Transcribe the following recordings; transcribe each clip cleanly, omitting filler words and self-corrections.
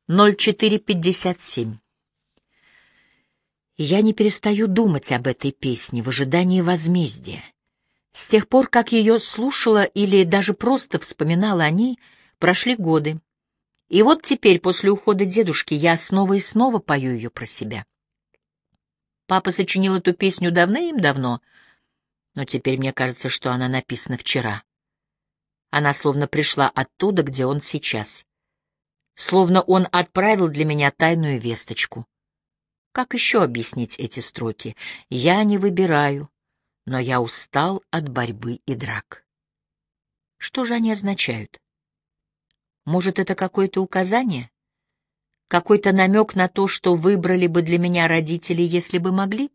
04:57. Я не перестаю думать об этой песне в ожидании возмездия. С тех пор, как ее слушала или даже просто вспоминала о ней, прошли годы. И вот теперь, после ухода дедушки, я снова и снова пою ее про себя. Папа сочинил эту песню давным-давно, но теперь мне кажется, что она написана вчера. Она словно пришла оттуда, где он сейчас. Словно он отправил для меня тайную весточку. Как еще объяснить эти строки? Я не выбираю, но я устал от борьбы и драк. Что же они означают? Может, это какое-то указание? Какой-то намек на то, что выбрали бы для меня родители, если бы могли?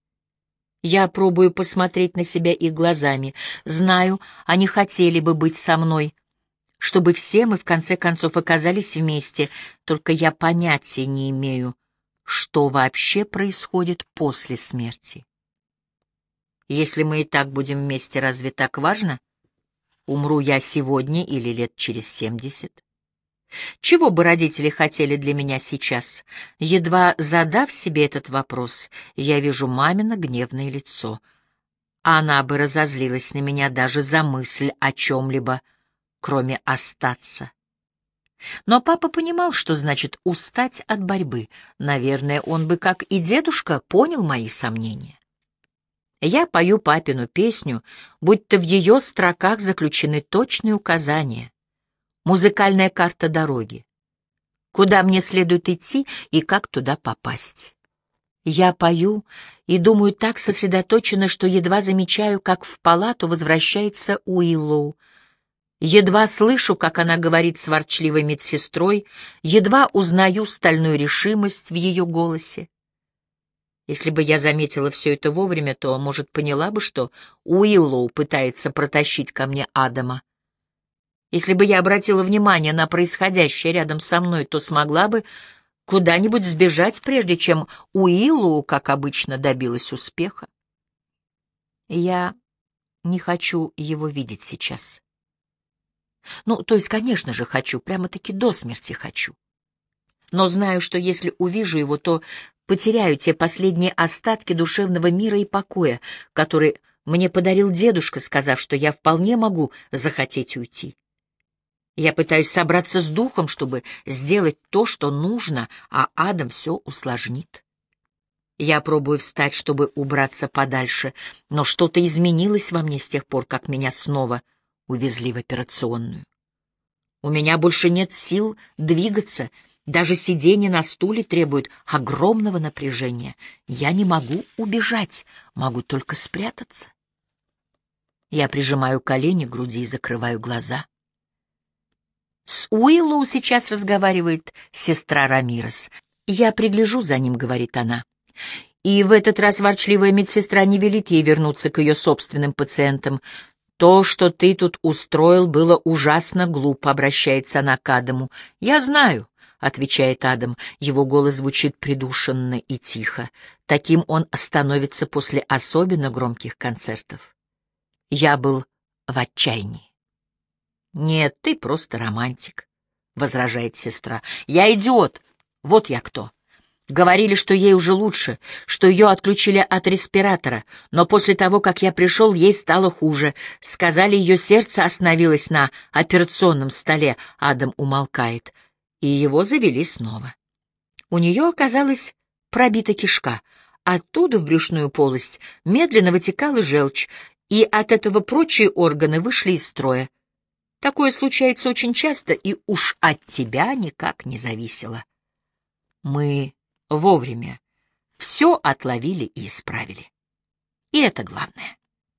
Я пробую посмотреть на себя их глазами. Знаю, они хотели бы быть со мной, чтобы все мы в конце концов оказались вместе, только я понятия не имею, что вообще происходит после смерти. Если мы и так будем вместе, разве так важно? Умру я сегодня или лет через 70? Чего бы родители хотели для меня сейчас? Едва задав себе этот вопрос, я вижу мамино гневное лицо. Она бы разозлилась на меня даже за мысль о чем-либо, кроме остаться. Но папа понимал, что значит устать от борьбы. Наверное, он бы, как и дедушка, понял мои сомнения. Я пою папину песню, будто в ее строках заключены точные указания, музыкальная карта дороги, куда мне следует идти и как туда попасть. Я пою и думаю так сосредоточенно, что едва замечаю, как в палату возвращается Уиллоу. Едва слышу, как она говорит с ворчливой медсестрой, едва узнаю стальную решимость в ее голосе. Если бы я заметила все это вовремя, то, может, поняла бы, что Уиллоу пытается протащить ко мне Адама. Если бы я обратила внимание на происходящее рядом со мной, то смогла бы куда-нибудь сбежать, прежде чем Уиллоу, как обычно, добилась успеха. Я не хочу его видеть сейчас. Ну, то есть, конечно же, хочу, прямо-таки до смерти хочу. Но знаю, что если увижу его, то потеряю те последние остатки душевного мира и покоя, который мне подарил дедушка, сказав, что я вполне могу захотеть уйти. Я пытаюсь собраться с духом, чтобы сделать то, что нужно, а Адам все усложнит. Я пробую встать, чтобы убраться подальше, но что-то изменилось во мне с тех пор, как меня снова увезли в операционную. У меня больше нет сил двигаться, даже сидение на стуле требует огромного напряжения. Я не могу убежать, могу только спрятаться. Я прижимаю колени к груди и закрываю глаза. С Уиллоу сейчас разговаривает сестра Рамирес. «Я пригляжу за ним», — говорит она. И в этот раз ворчливая медсестра не велит ей вернуться к ее собственным пациентам. «То, что ты тут устроил, было ужасно глупо», — обращается она к Адаму. «Я знаю», — отвечает Адам. Его голос звучит придушенно и тихо. Таким он становится после особенно громких концертов. «Я был в отчаянии». «Нет, ты просто романтик», — возражает сестра. «Я идиот. Вот я кто». Говорили, что ей уже лучше, что ее отключили от респиратора, но после того, как я пришел, ей стало хуже. Сказали, ее сердце остановилось на операционном столе. Адам умолкает, и его завели снова. У нее оказалась пробита кишка. Оттуда в брюшную полость медленно вытекала желчь, и от этого прочие органы вышли из строя. Такое случается очень часто, и уж от тебя никак не зависело. Мы вовремя все отловили и исправили. И это главное.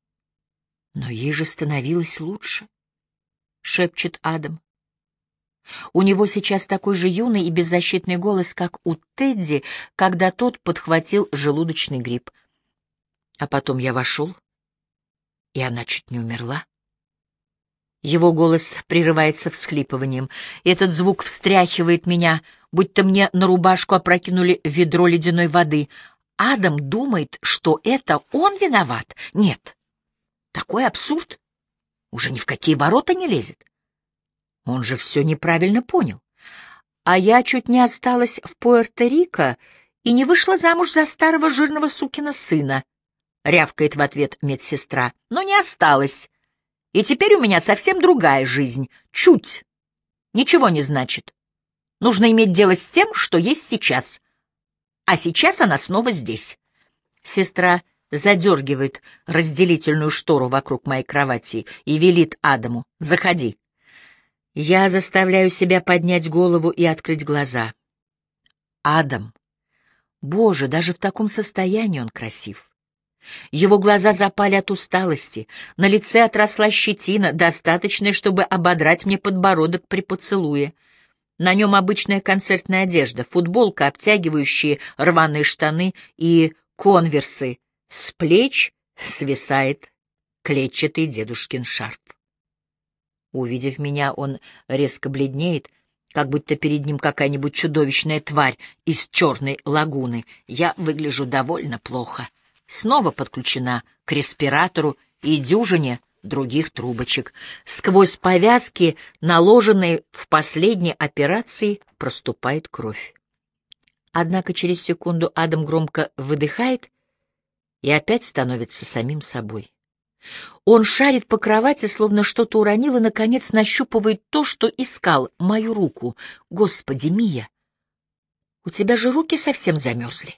Но ей же становилось лучше, — шепчет Адам. У него сейчас такой же юный и беззащитный голос, как у Тедди, когда тот подхватил желудочный грипп. А потом я вошел, и она чуть не умерла. Его голос прерывается всхлипыванием. Этот звук встряхивает меня, будто мне на рубашку опрокинули ведро ледяной воды. Адам думает, что это он виноват. Нет, такой абсурд уже ни в какие ворота не лезет. Он же все неправильно понял. А я чуть не осталась в Пуэрто-Рико и не вышла замуж за старого жирного сукина сына, — рявкает в ответ медсестра. Но не осталась. И теперь у меня совсем другая жизнь. Чуть. Ничего не значит. Нужно иметь дело с тем, что есть сейчас. А сейчас она снова здесь. Сестра задергивает разделительную штору вокруг моей кровати и велит Адаму: «Заходи». Я заставляю себя поднять голову и открыть глаза. Адам. Боже, даже в таком состоянии он красив. Его глаза запали от усталости, на лице отросла щетина, достаточная, чтобы ободрать мне подбородок при поцелуе. На нем обычная концертная одежда, футболка, обтягивающие рваные штаны и конверсы. С плеч свисает клетчатый дедушкин шарф. Увидев меня, он резко бледнеет, как будто перед ним какая-нибудь чудовищная тварь из черной лагуны. Я выгляжу довольно плохо. Снова подключена к респиратору и дюжине других трубочек. Сквозь повязки, наложенные в последней операции, проступает кровь. Однако через секунду Адам громко выдыхает и опять становится самим собой. Он шарит по кровати, словно что-то уронил, и, наконец, нащупывает то, что искал — мою руку. «Господи, Мия, у тебя же руки совсем замерзли».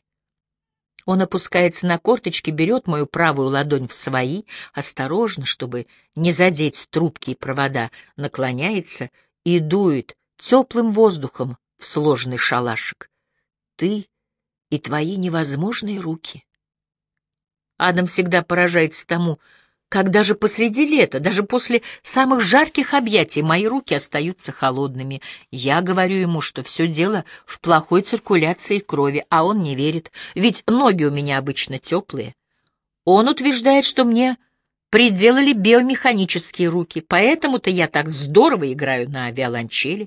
Он опускается на корточки, берет мою правую ладонь в свои, осторожно, чтобы не задеть трубки и провода, наклоняется и дует теплым воздухом в сложенный шалашик. «Ты и твои невозможные руки». Адам всегда поражается тому, как даже посреди лета, даже после самых жарких объятий, мои руки остаются холодными. Я говорю ему, что все дело в плохой циркуляции крови, а он не верит, ведь ноги у меня обычно теплые. Он утверждает, что мне приделали биомеханические руки, поэтому-то я так здорово играю на виолончели.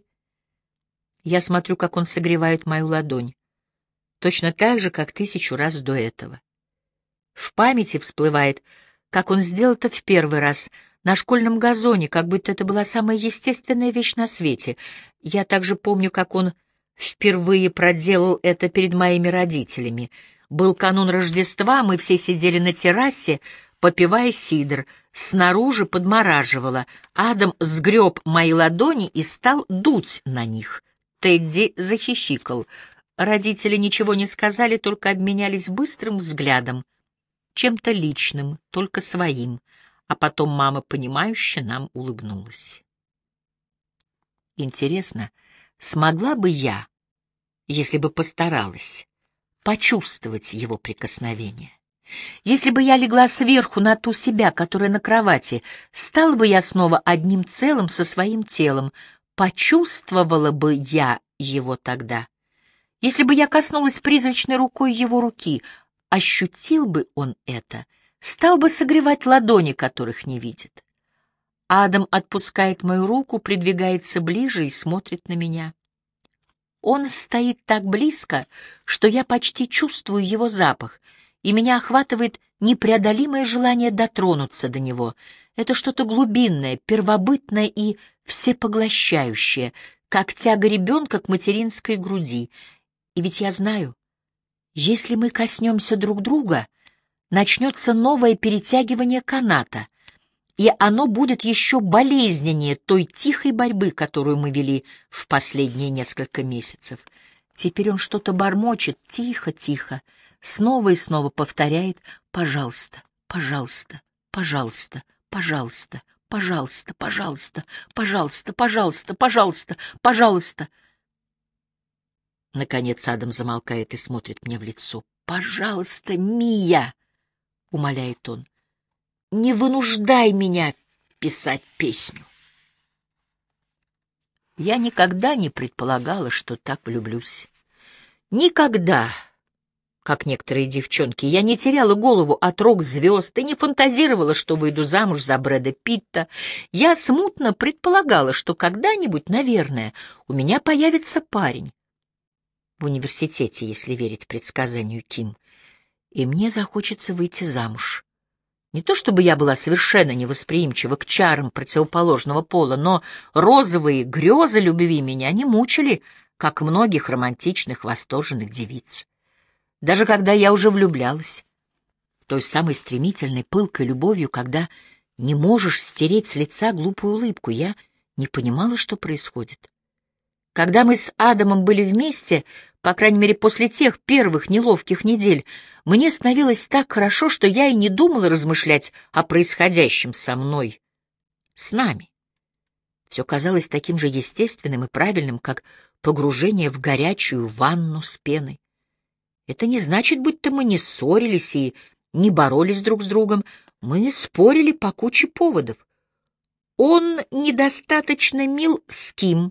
Я смотрю, как он согревает мою ладонь, точно так же, как 1000 раз до этого. В памяти всплывает, как он сделал это в первый раз на школьном газоне, как будто это была самая естественная вещь на свете. Я также помню, как он впервые проделал это перед моими родителями. Был канун Рождества, мы все сидели на террасе, попивая сидр. Снаружи подмораживало. Адам сгреб мои ладони и стал дуть на них. Тедди захихикал. Родители ничего не сказали, только обменялись быстрым взглядом, чем-то личным, только своим, а потом мама, понимающе, нам улыбнулась. Интересно, смогла бы я, если бы постаралась, почувствовать его прикосновение? Если бы я легла сверху на ту себя, которая на кровати, стала бы я снова одним целым со своим телом, почувствовала бы я его тогда? Если бы я коснулась призрачной рукой его руки, ощутил бы он это, стал бы согревать ладони, которых не видит. Адам отпускает мою руку, придвигается ближе и смотрит на меня. Он стоит так близко, что я почти чувствую его запах, и меня охватывает непреодолимое желание дотронуться до него. Это что-то глубинное, первобытное и всепоглощающее, как тяга ребенка к материнской груди. И ведь я знаю, если мы коснемся друг друга, начнется новое перетягивание каната, и оно будет еще болезненнее той тихой борьбы, которую мы вели в последние несколько месяцев. Теперь он что-то бормочет, тихо-тихо, снова и снова повторяет: «Пожалуйста, пожалуйста, пожалуйста, пожалуйста, пожалуйста, пожалуйста, пожалуйста, пожалуйста, пожалуйста, пожалуйста». Наконец Адам замолкает и смотрит мне в лицо. «Пожалуйста, Мия!» — умоляет он. «Не вынуждай меня писать песню». Я никогда не предполагала, что так влюблюсь. Никогда, как некоторые девчонки, я не теряла голову от рок-звезд и не фантазировала, что выйду замуж за Брэда Питта. Я смутно предполагала, что когда-нибудь, наверное, у меня появится парень. В университете, если верить предсказанию Ким, и мне захочется выйти замуж. Не то чтобы я была совершенно невосприимчива к чарам противоположного пола, но розовые грезы любви меня не мучили как многих романтичных, восторженных девиц. Даже когда я уже влюблялась, той самой стремительной, пылкой любовью, когда не можешь стереть с лица глупую улыбку, я не понимала, что происходит. Когда мы с Адамом были вместе, по крайней мере, после тех первых неловких недель, мне становилось так хорошо, что я и не думала размышлять о происходящем со мной, с нами. Все казалось таким же естественным и правильным, как погружение в горячую ванну с пеной. Это не значит, будто мы не ссорились и не боролись друг с другом. Мы спорили по куче поводов. Он недостаточно мил с Ким.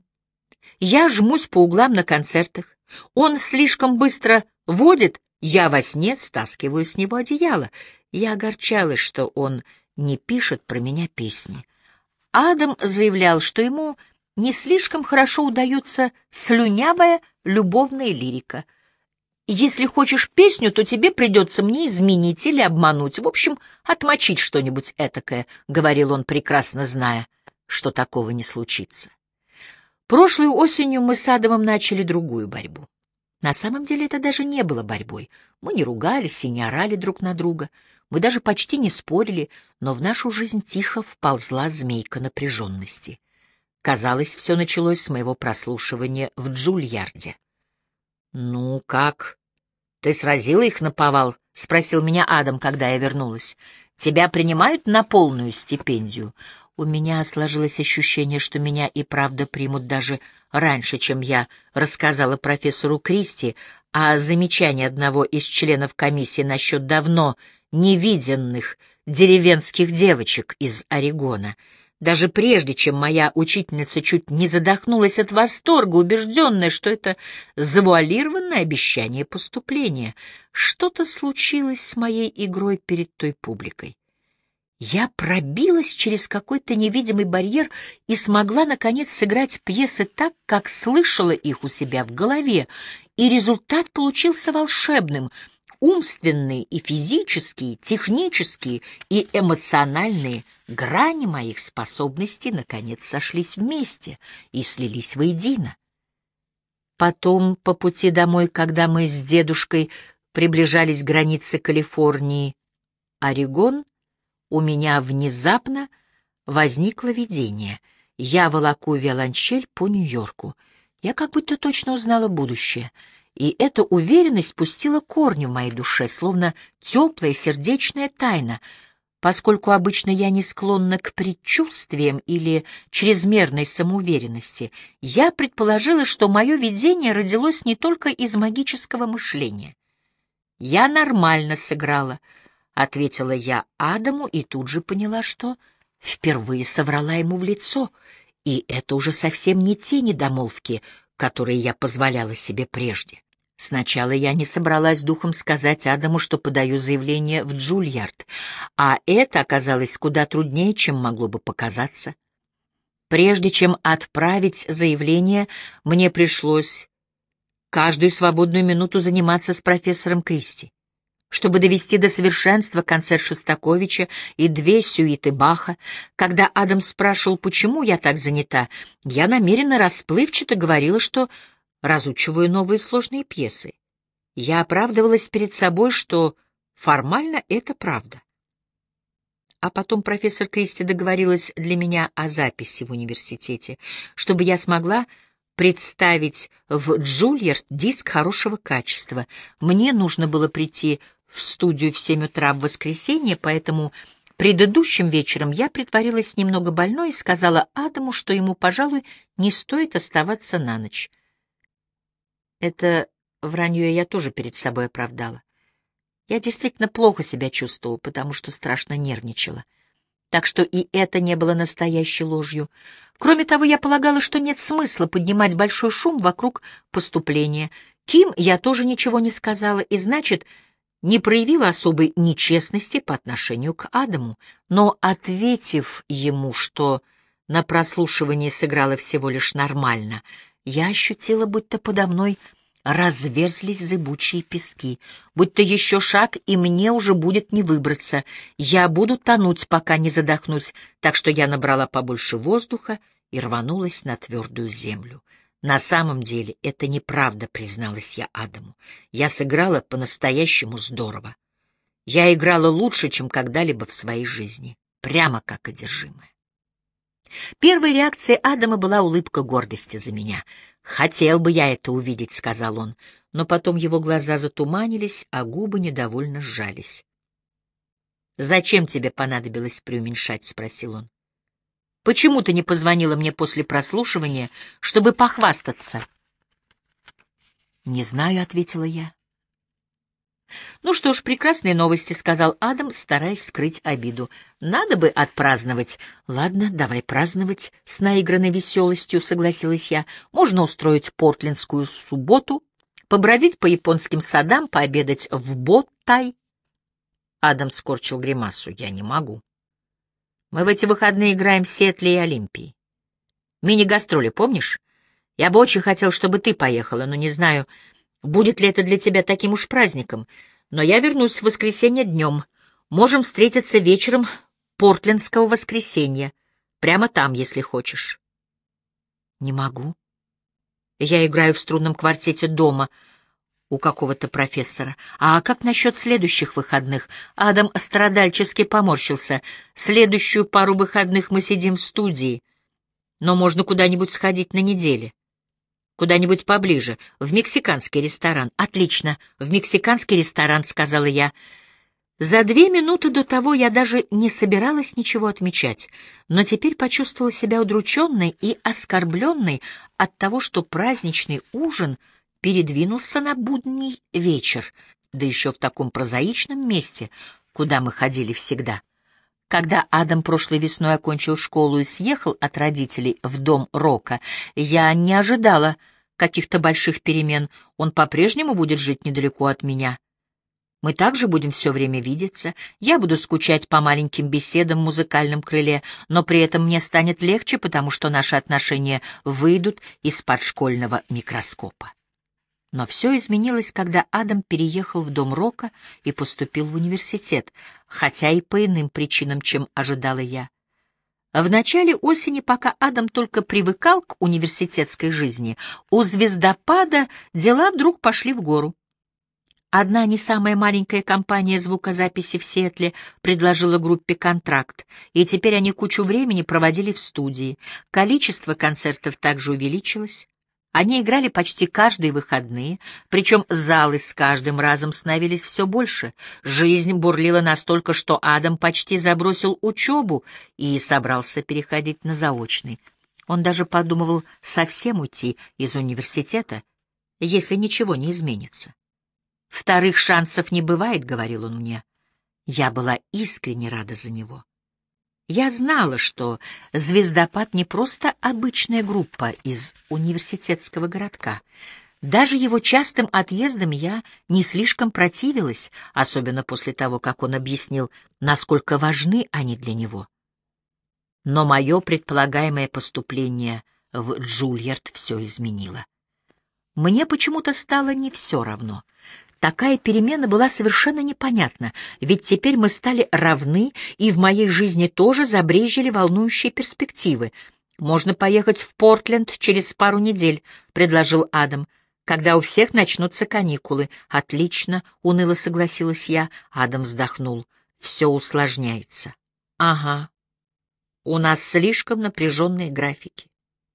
Я жмусь по углам на концертах. Он слишком быстро водит, я во сне стаскиваю с него одеяло. Я огорчалась, что он не пишет про меня песни. Адам заявлял, что ему не слишком хорошо удается слюнявая любовная лирика. Если хочешь песню, то тебе придется мне изменить или обмануть, в общем, отмочить что-нибудь этакое, — говорил он, прекрасно зная, что такого не случится. Прошлой осенью мы с Адамом начали другую борьбу. На самом деле это даже не было борьбой. Мы не ругались и не орали друг на друга. Мы даже почти не спорили, но в нашу жизнь тихо вползла змейка напряженности. Казалось, все началось с моего прослушивания в Джульярде. «Ну как? Ты сразила их наповал?» — спросил меня Адам, когда я вернулась. «Тебя принимают на полную стипендию?» У меня сложилось ощущение, что меня и правда примут даже раньше, чем я рассказала профессору Кристи о замечании одного из членов комиссии насчет давно невиденных деревенских девочек из Орегона. Даже прежде, чем моя учительница чуть не задохнулась от восторга, убежденная, что это завуалированное обещание поступления. Что-то случилось с моей игрой перед той публикой. Я пробилась через какой-то невидимый барьер и смогла, наконец, сыграть пьесы так, как слышала их у себя в голове, и результат получился волшебным. Умственные и физические, технические и эмоциональные грани моих способностей, наконец, сошлись вместе и слились воедино. Потом, по пути домой, когда мы с дедушкой приближались к границе Калифорнии, Орегон, у меня внезапно возникло видение. Я волоку виолончель по Нью-Йорку. Я как будто точно узнала будущее, и эта уверенность пустила корни в моей душе, словно теплая сердечная тайна. Поскольку обычно я не склонна к предчувствиям или чрезмерной самоуверенности, я предположила, что мое видение родилось не только из магического мышления. «Я нормально сыграла», — ответила я Адаму и тут же поняла, что впервые соврала ему в лицо, и это уже совсем не те недомолвки, которые я позволяла себе прежде. Сначала я не собралась духом сказать Адаму, что подаю заявление в Джульярд, а это оказалось куда труднее, чем могло бы показаться. Прежде чем отправить заявление, мне пришлось каждую свободную минуту заниматься с профессором Кристи. Чтобы довести до совершенства концерт Шостаковича и 2 сюиты Баха, когда Адам спрашивал, почему я так занята, я намеренно расплывчато говорила, что разучиваю новые сложные пьесы. Я оправдывалась перед собой, что формально это правда. А потом профессор Кристи договорилась для меня о записи в университете, чтобы я смогла представить в Джульярд диск хорошего качества. Мне нужно было прийти в студию в 7 утра в воскресенье, поэтому предыдущим вечером я притворилась немного больной и сказала Адаму, что ему, пожалуй, не стоит оставаться на ночь. Это вранье я тоже перед собой оправдала. Я действительно плохо себя чувствовала, потому что страшно нервничала. Так что и это не было настоящей ложью. Кроме того, я полагала, что нет смысла поднимать большой шум вокруг поступления. Ким я тоже ничего не сказала, и, значит, не проявила особой нечестности по отношению к Адаму. Но, ответив ему, что на прослушивании сыграла всего лишь нормально, я ощутила, будто подо мной разверзлись зыбучие пески, будто еще шаг, и мне уже будет не выбраться. Я буду тонуть, пока не задохнусь, так что я набрала побольше воздуха и рванулась на твердую землю. «На самом деле это неправда», — призналась я Адаму. «Я сыграла по-настоящему здорово. Я играла лучше, чем когда-либо в своей жизни, прямо как одержимая». Первой реакцией Адама была улыбка гордости за меня. «Хотел бы я это увидеть», — сказал он, но потом его глаза затуманились, а губы недовольно сжались. «Зачем тебе понадобилось преуменьшать?» — спросил он. «Почему ты не позвонила мне после прослушивания, чтобы похвастаться?» «Не знаю», — ответила я. «Ну что ж, прекрасные новости», — сказал Адам, стараясь скрыть обиду. «Надо бы отпраздновать». «Ладно, давай праздновать», — с наигранной веселостью согласилась я. «Можно устроить портлендскую субботу, побродить по японским садам, пообедать в Боттай». Адам скорчил гримасу. «Я не могу. Мы в эти выходные играем в Сиэтле и Олимпии. Мини-гастроли, помнишь? Я бы очень хотел, чтобы ты поехала, но не знаю, будет ли это для тебя таким уж праздником. Но я вернусь в воскресенье днем. Можем встретиться вечером портлендского воскресенья. Прямо там, если хочешь». «Не могу. Я играю в струнном квартете дома у какого-то профессора. А как насчет следующих выходных?» Адам страдальчески поморщился. «Следующую пару выходных мы сидим в студии. Но можно куда-нибудь сходить на неделе. Куда-нибудь поближе, в мексиканский ресторан». «Отлично, в мексиканский ресторан», — сказала я. За 2 минуты до того я даже не собиралась ничего отмечать, но теперь почувствовала себя удрученной и оскорбленной от того, что праздничный ужин передвинулся на будний вечер, да еще в таком прозаичном месте, куда мы ходили всегда. Когда Адам прошлой весной окончил школу и съехал от родителей в дом Рока, я не ожидала каких-то больших перемен. Он по-прежнему будет жить недалеко от меня. Мы также будем все время видеться, я буду скучать по маленьким беседам в музыкальном крыле, но при этом мне станет легче, потому что наши отношения выйдут из-под школьного микроскопа. Но все изменилось, когда Адам переехал в дом Рока и поступил в университет, хотя и по иным причинам, чем ожидала я. В начале осени, пока Адам только привыкал к университетской жизни, у «Звездопада» дела вдруг пошли в гору. Одна не самая маленькая компания звукозаписи в Сиэтле предложила группе контракт, и теперь они кучу времени проводили в студии. Количество концертов также увеличилось. Они играли почти каждые выходные, причем залы с каждым разом становились все больше. Жизнь бурлила настолько, что Адам почти забросил учебу и собрался переходить на заочный. Он даже подумывал совсем уйти из университета, если ничего не изменится. «Вторых шансов не бывает», — говорил он мне. Я была искренне рада за него. Я знала, что «Звездопад» не просто обычная группа из университетского городка. Даже его частым отъездам я не слишком противилась, особенно после того, как он объяснил, насколько важны они для него. Но мое предполагаемое поступление в Джульярд все изменило. Мне почему-то стало не все равно. Такая перемена была совершенно непонятна, ведь теперь мы стали равны, и в моей жизни тоже забрезжили волнующие перспективы. «Можно поехать в Портленд через пару недель», — предложил Адам, «когда у всех начнутся каникулы». «Отлично», — уныло согласилась я. Адам вздохнул. «Все усложняется». «Ага. У нас слишком напряженные графики».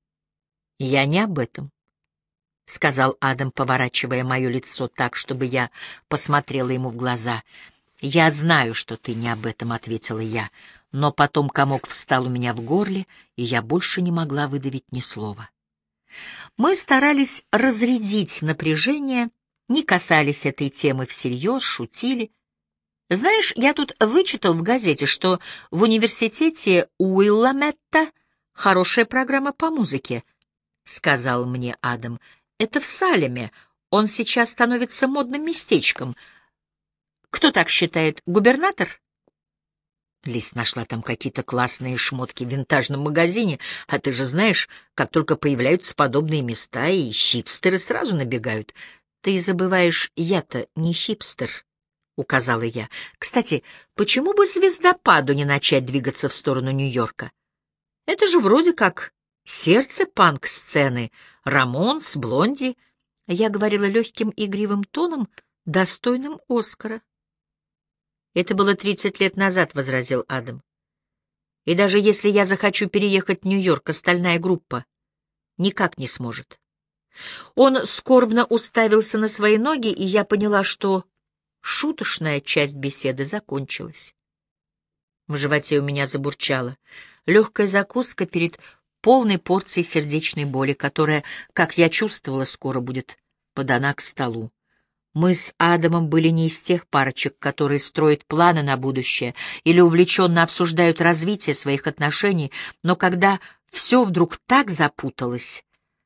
«Я не об этом», — сказал Адам, поворачивая мое лицо так, чтобы я посмотрела ему в глаза. «Я знаю, что ты не об этом», — ответила я, но потом комок встал у меня в горле, и я больше не могла выдавить ни слова. Мы старались разрядить напряжение, не касались этой темы всерьез, шутили. «Знаешь, я тут вычитал в газете, что в университете Уилламетта хорошая программа по музыке», — сказал мне Адам. «Это в Салеме. Он сейчас становится модным местечком. Кто так считает? Губернатор?» Лиз нашла там какие-то классные шмотки в винтажном магазине, а ты же знаешь, как только появляются подобные места, и хипстеры сразу набегают. «Ты забываешь, я-то не хипстер», — указала я. «Кстати, почему бы звездопаду не начать двигаться в сторону Нью-Йорка? Это же вроде как сердце панк-сцены, Рамонс, Блонди. Я говорила легким игривым тоном, достойным Оскара. «Это было 30 лет назад», — возразил Адам. «И даже если я захочу переехать в Нью-Йорк, остальная группа никак не сможет». Он скорбно уставился на свои ноги, и я поняла, что шуточная часть беседы закончилась. В животе у меня забурчало. Легкая закуска перед полной порцией сердечной боли, которая, как я чувствовала, скоро будет подана к столу. Мы с Адамом были не из тех парочек, которые строят планы на будущее или увлеченно обсуждают развитие своих отношений, но когда все вдруг так запуталось,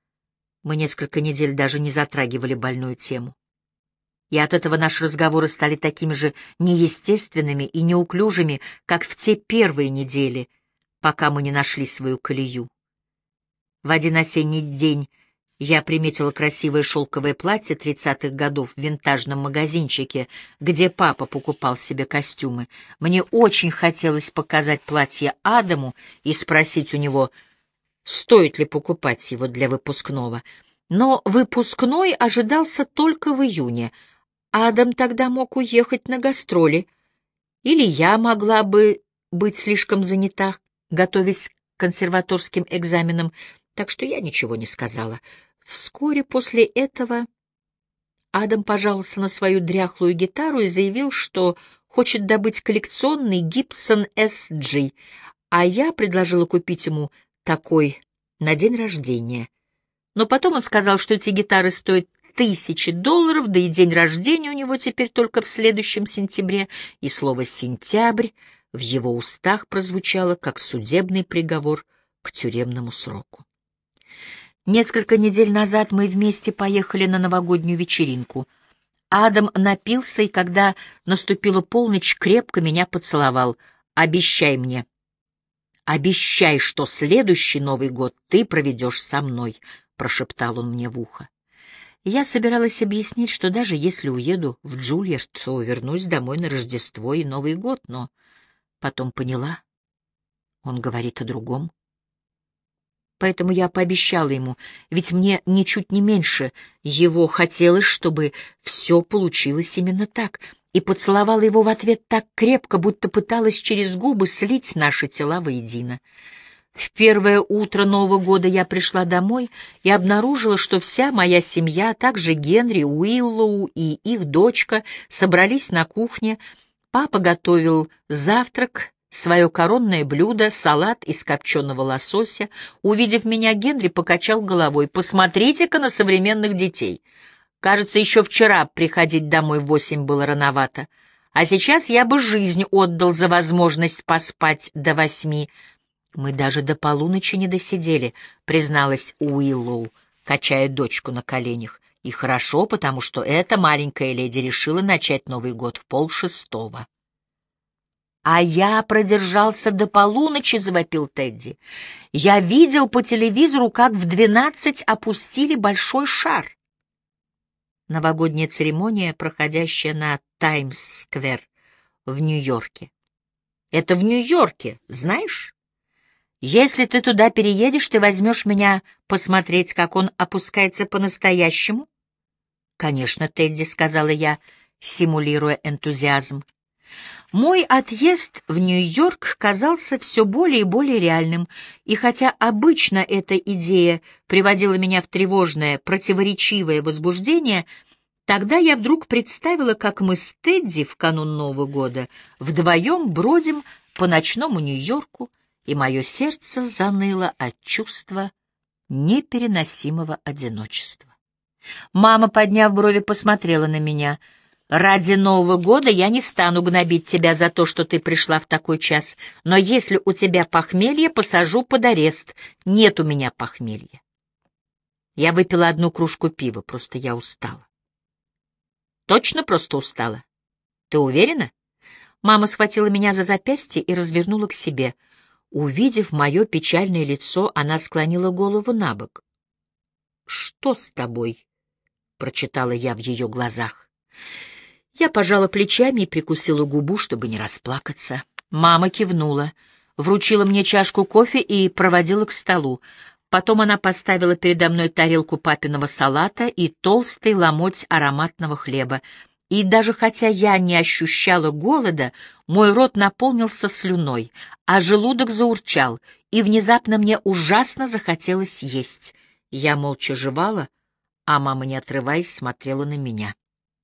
мы несколько недель даже не затрагивали больную тему. И от этого наши разговоры стали такими же неестественными и неуклюжими, как в те первые недели, пока мы не нашли свою колею. В один осенний день я приметила красивое шелковое платье 30-х годов в винтажном магазинчике, где папа покупал себе костюмы. Мне очень хотелось показать платье Адаму и спросить у него, стоит ли покупать его для выпускного. Но выпускной ожидался только в июне. Адам тогда мог уехать на гастроли. Или я могла бы быть слишком занята, готовясь к консерваторским экзаменам, так что я ничего не сказала. Вскоре после этого Адам пожаловался на свою дряхлую гитару и заявил, что хочет добыть коллекционный Gibson SG, а я предложила купить ему такой на день рождения. Но потом он сказал, что эти гитары стоят $1000, да и день рождения у него теперь только в следующем сентябре, и слово «сентябрь» в его устах прозвучало как судебный приговор к тюремному сроку. Несколько недель назад мы вместе поехали на новогоднюю вечеринку. Адам напился, и когда наступила полночь, крепко меня поцеловал. «Обещай мне. Обещай, что следующий Новый год ты проведешь со мной», — прошептал он мне в ухо. Я собиралась объяснить, что даже если уеду в Джульярд, то вернусь домой на Рождество и Новый год, но потом поняла, он говорит о другом. Поэтому я пообещала ему, ведь мне ничуть не меньше его хотелось, чтобы все получилось именно так, и поцеловала его в ответ так крепко, будто пыталась через губы слить наши тела воедино. В первое утро Нового года я пришла домой и обнаружила, что вся моя семья, а также Генри, Уиллоу и их дочка собрались на кухне. Папа готовил завтрак, свое коронное блюдо, салат из копченого лосося. Увидев меня, Генри покачал головой. «Посмотрите-ка на современных детей. Кажется, еще вчера приходить домой в 8 было рановато. А сейчас я бы жизнь отдал за возможность поспать до 8. «Мы даже до полуночи не досидели», — призналась Уиллоу, качая дочку на коленях. «И хорошо, потому что эта маленькая леди решила начать Новый год в 5:30. «А я продержался до полуночи», — завопил Тедди. «Я видел по телевизору, как в 12 опустили большой шар». Новогодняя церемония, проходящая на Таймс-сквер в Нью-Йорке. «Это в Нью-Йорке, знаешь? Если ты туда переедешь, ты возьмешь меня посмотреть, как он опускается по-настоящему?» «Конечно, Тедди», — сказала я, симулируя энтузиазм. Мой отъезд в Нью-Йорк казался все более и более реальным, и хотя обычно эта идея приводила меня в тревожное, противоречивое возбуждение, тогда я вдруг представила, как мы с Тедди в канун Нового года вдвоем бродим по ночному Нью-Йорку, и мое сердце заныло от чувства непереносимого одиночества. Мама, подняв брови, посмотрела на меня. «Ради Нового года я не стану гнобить тебя за то, что ты пришла в такой час, но если у тебя похмелье, посажу под арест. Нет у меня похмелья». Я выпила 1 кружку пива, просто я устала. «Точно просто устала? Ты уверена?» Мама схватила меня за запястье и развернула к себе. Увидев мое печальное лицо, она склонила голову набок. «Что с тобой?» — прочитала я в ее глазах. Я пожала плечами и прикусила губу, чтобы не расплакаться. Мама кивнула, вручила мне чашку кофе и проводила к столу. Потом она поставила передо мной тарелку папиного салата и толстый ломоть ароматного хлеба. И даже хотя я не ощущала голода, мой рот наполнился слюной, а желудок заурчал, и внезапно мне ужасно захотелось есть. Я молча жевала, а мама, не отрываясь, смотрела на меня.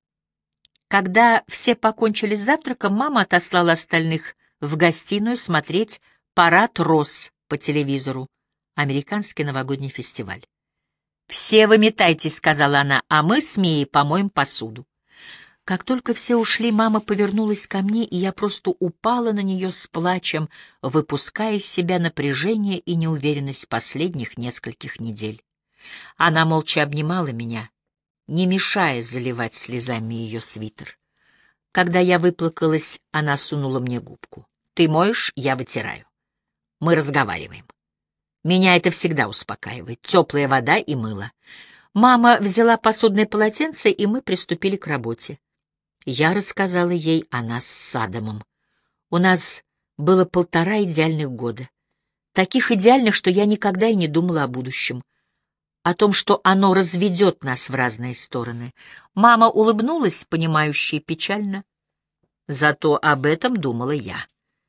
Когда все покончили с завтраком, мама отослала остальных в гостиную смотреть «Парад роз» по телевизору, американский новогодний фестиваль. «Все выметайтесь», — сказала она, — «а мы с Мией помоем посуду». Как только все ушли, мама повернулась ко мне, и я просто упала на нее с плачем, выпуская из себя напряжение и неуверенность последних нескольких недель. Она молча обнимала меня, не мешая заливать слезами ее свитер. Когда я выплакалась, она сунула мне губку. «Ты моешь, я вытираю. Мы разговариваем. Меня это всегда успокаивает. Теплая вода и мыло». Мама взяла посудное полотенце, и мы приступили к работе. Я рассказала ей о нас с Адамом. У нас было 1,5 идеальных года. Таких идеальных, что я никогда и не думала о будущем. О том, что оно разведет нас в разные стороны. Мама улыбнулась, понимающе и печально. Зато об этом думала я.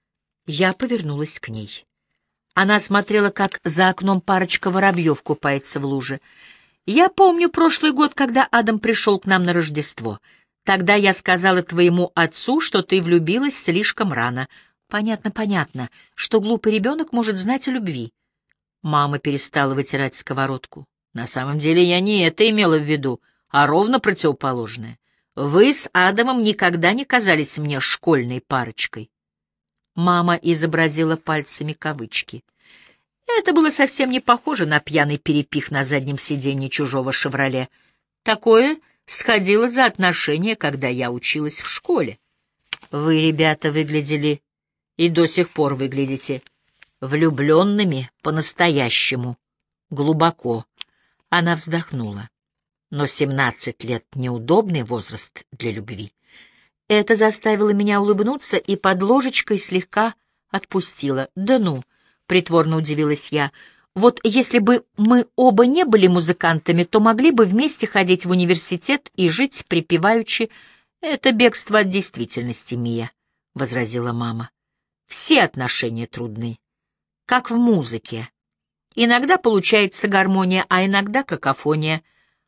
Я повернулась к ней. Она смотрела, как за окном парочка воробьев купается в луже. «Я помню прошлый год, когда Адам пришел к нам на Рождество. Тогда я сказала твоему отцу, что ты влюбилась слишком рано. Понятно, понятно, что глупый ребенок может знать о любви». Мама перестала вытирать сковородку. «На самом деле я не это имела в виду, а ровно противоположное. Вы с Адамом никогда не казались мне школьной парочкой». Мама изобразила пальцами кавычки. Это было совсем не похоже на пьяный перепих на заднем сиденье чужого «Шевроле». Такое сходило за отношения, когда я училась в школе. Вы, ребята, выглядели и до сих пор выглядите влюбленными по-настоящему, глубоко. Она вздохнула. Но 17 лет — неудобный возраст для любви. Это заставило меня улыбнуться и под ложечкой слегка отпустила. «Да ну!» — притворно удивилась я. «Вот если бы мы оба не были музыкантами, то могли бы вместе ходить в университет и жить припеваючи. Это бегство от действительности, Мия», — возразила мама. «Все отношения трудны, как в музыке. Иногда получается гармония, а иногда какофония.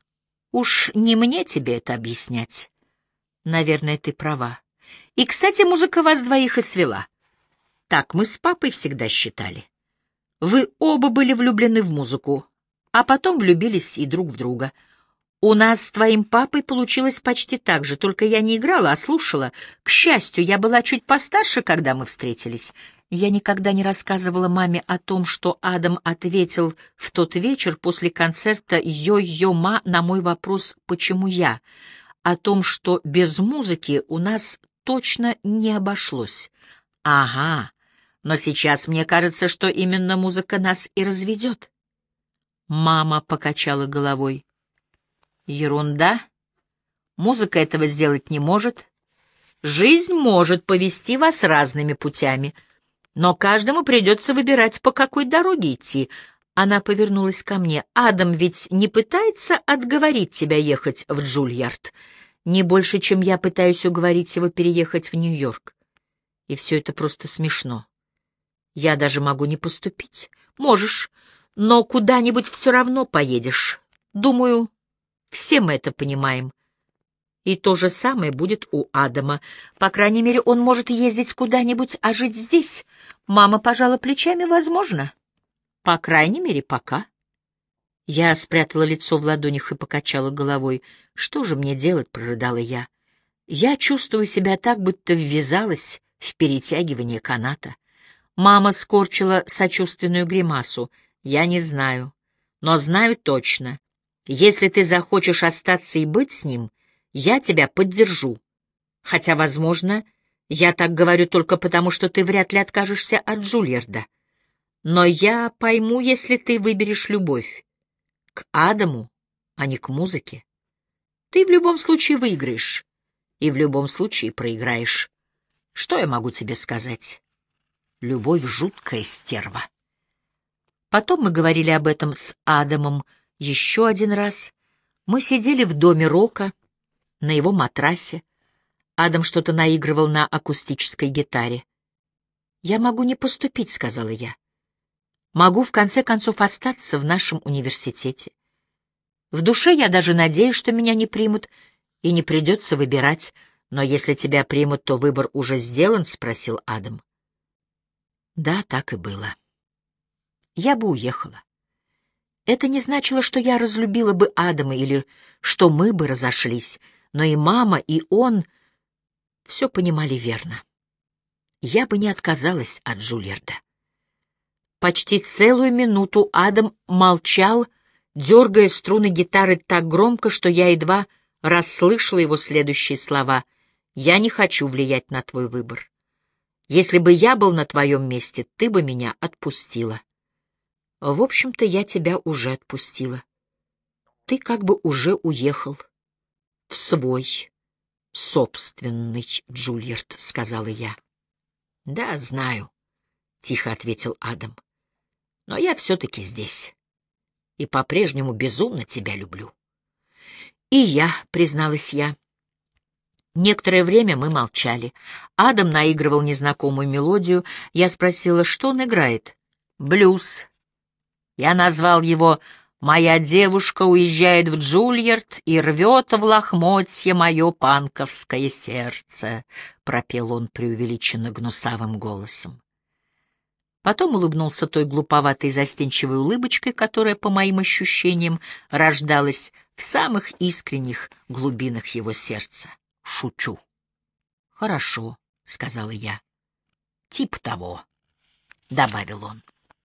Уж не мне тебе это объяснять». «Наверное, ты права. И, кстати, музыка вас двоих и свела. Так мы с папой всегда считали. Вы оба были влюблены в музыку, а потом влюбились и друг в друга. У нас с твоим папой получилось почти так же, только я не играла, а слушала. К счастью, я была чуть постарше, когда мы встретились». Я никогда не рассказывала маме о том, что Адам ответил в тот вечер после концерта «Йо-Йо-Ма» на мой вопрос «Почему я?», о том, что без музыки у нас точно не обошлось. Ага, но сейчас мне кажется, что именно музыка нас и разведет. Мама покачала головой. Ерунда. Музыка этого сделать не может. Жизнь может повести вас разными путями, но каждому придется выбирать, по какой дороге идти. Она повернулась ко мне. «Адам ведь не пытается отговорить тебя ехать в Джульярд? Не больше, чем я пытаюсь уговорить его переехать в Нью-Йорк. И все это просто смешно. Я даже могу не поступить. Можешь, но куда-нибудь все равно поедешь. Думаю, все мы это понимаем. И то же самое будет у Адама. По крайней мере, он может ездить куда-нибудь, а жить здесь. Мама пожала плечами, возможно. По крайней мере, пока». Я спрятала лицо в ладонях и покачала головой. «Что же мне делать?» — прорыдала я. «Я чувствую себя так, будто ввязалась в перетягивание каната». Мама скорчила сочувственную гримасу. «Я не знаю, но знаю точно. Если ты захочешь остаться и быть с ним, я тебя поддержу. Хотя, возможно, я так говорю только потому, что ты вряд ли откажешься от Джульярда. Но я пойму, если ты выберешь любовь. К Адаму, а не к музыке. Ты в любом случае выиграешь и в любом случае проиграешь. Что я могу тебе сказать? Любовь — жуткая стерва». Потом мы говорили об этом с Адамом еще один раз. Мы сидели в доме Рока, на его матрасе. Адам что-то наигрывал на акустической гитаре. «Я могу не поступить», — сказала я. «Могу, в конце концов, остаться в нашем университете. В душе я даже надеюсь, что меня не примут, и не придется выбирать. Но если тебя примут, то выбор уже сделан?» — спросил Адам. Да, так и было. Я бы уехала. Это не значило, что я разлюбила бы Адама или что мы бы разошлись, но и мама, и он все понимали верно. Я бы не отказалась от Джульярда. Почти целую минуту Адам молчал, дергая струны гитары так громко, что я едва расслышала его следующие слова. «Я не хочу влиять на твой выбор. Если бы я был на твоем месте, ты бы меня отпустила. В общем-то, я тебя уже отпустила. Ты как бы уже уехал в свой собственный Джульярд», — сказала я. «Да, знаю», — тихо ответил Адам. «Но я все-таки здесь и по-прежнему безумно тебя люблю». «И я», — призналась я. Некоторое время мы молчали. Адам наигрывал незнакомую мелодию. Я спросила, что он играет. «Блюз». Я назвал его «Моя девушка уезжает в Джульярд и рвет в лохмотье мое панковское сердце», — пропел он преувеличенно гнусавым голосом. Потом улыбнулся той глуповатой застенчивой улыбочкой, которая, по моим ощущениям, рождалась в самых искренних глубинах его сердца. «Шучу». «Хорошо», — сказала я. «Тип того», — добавил он.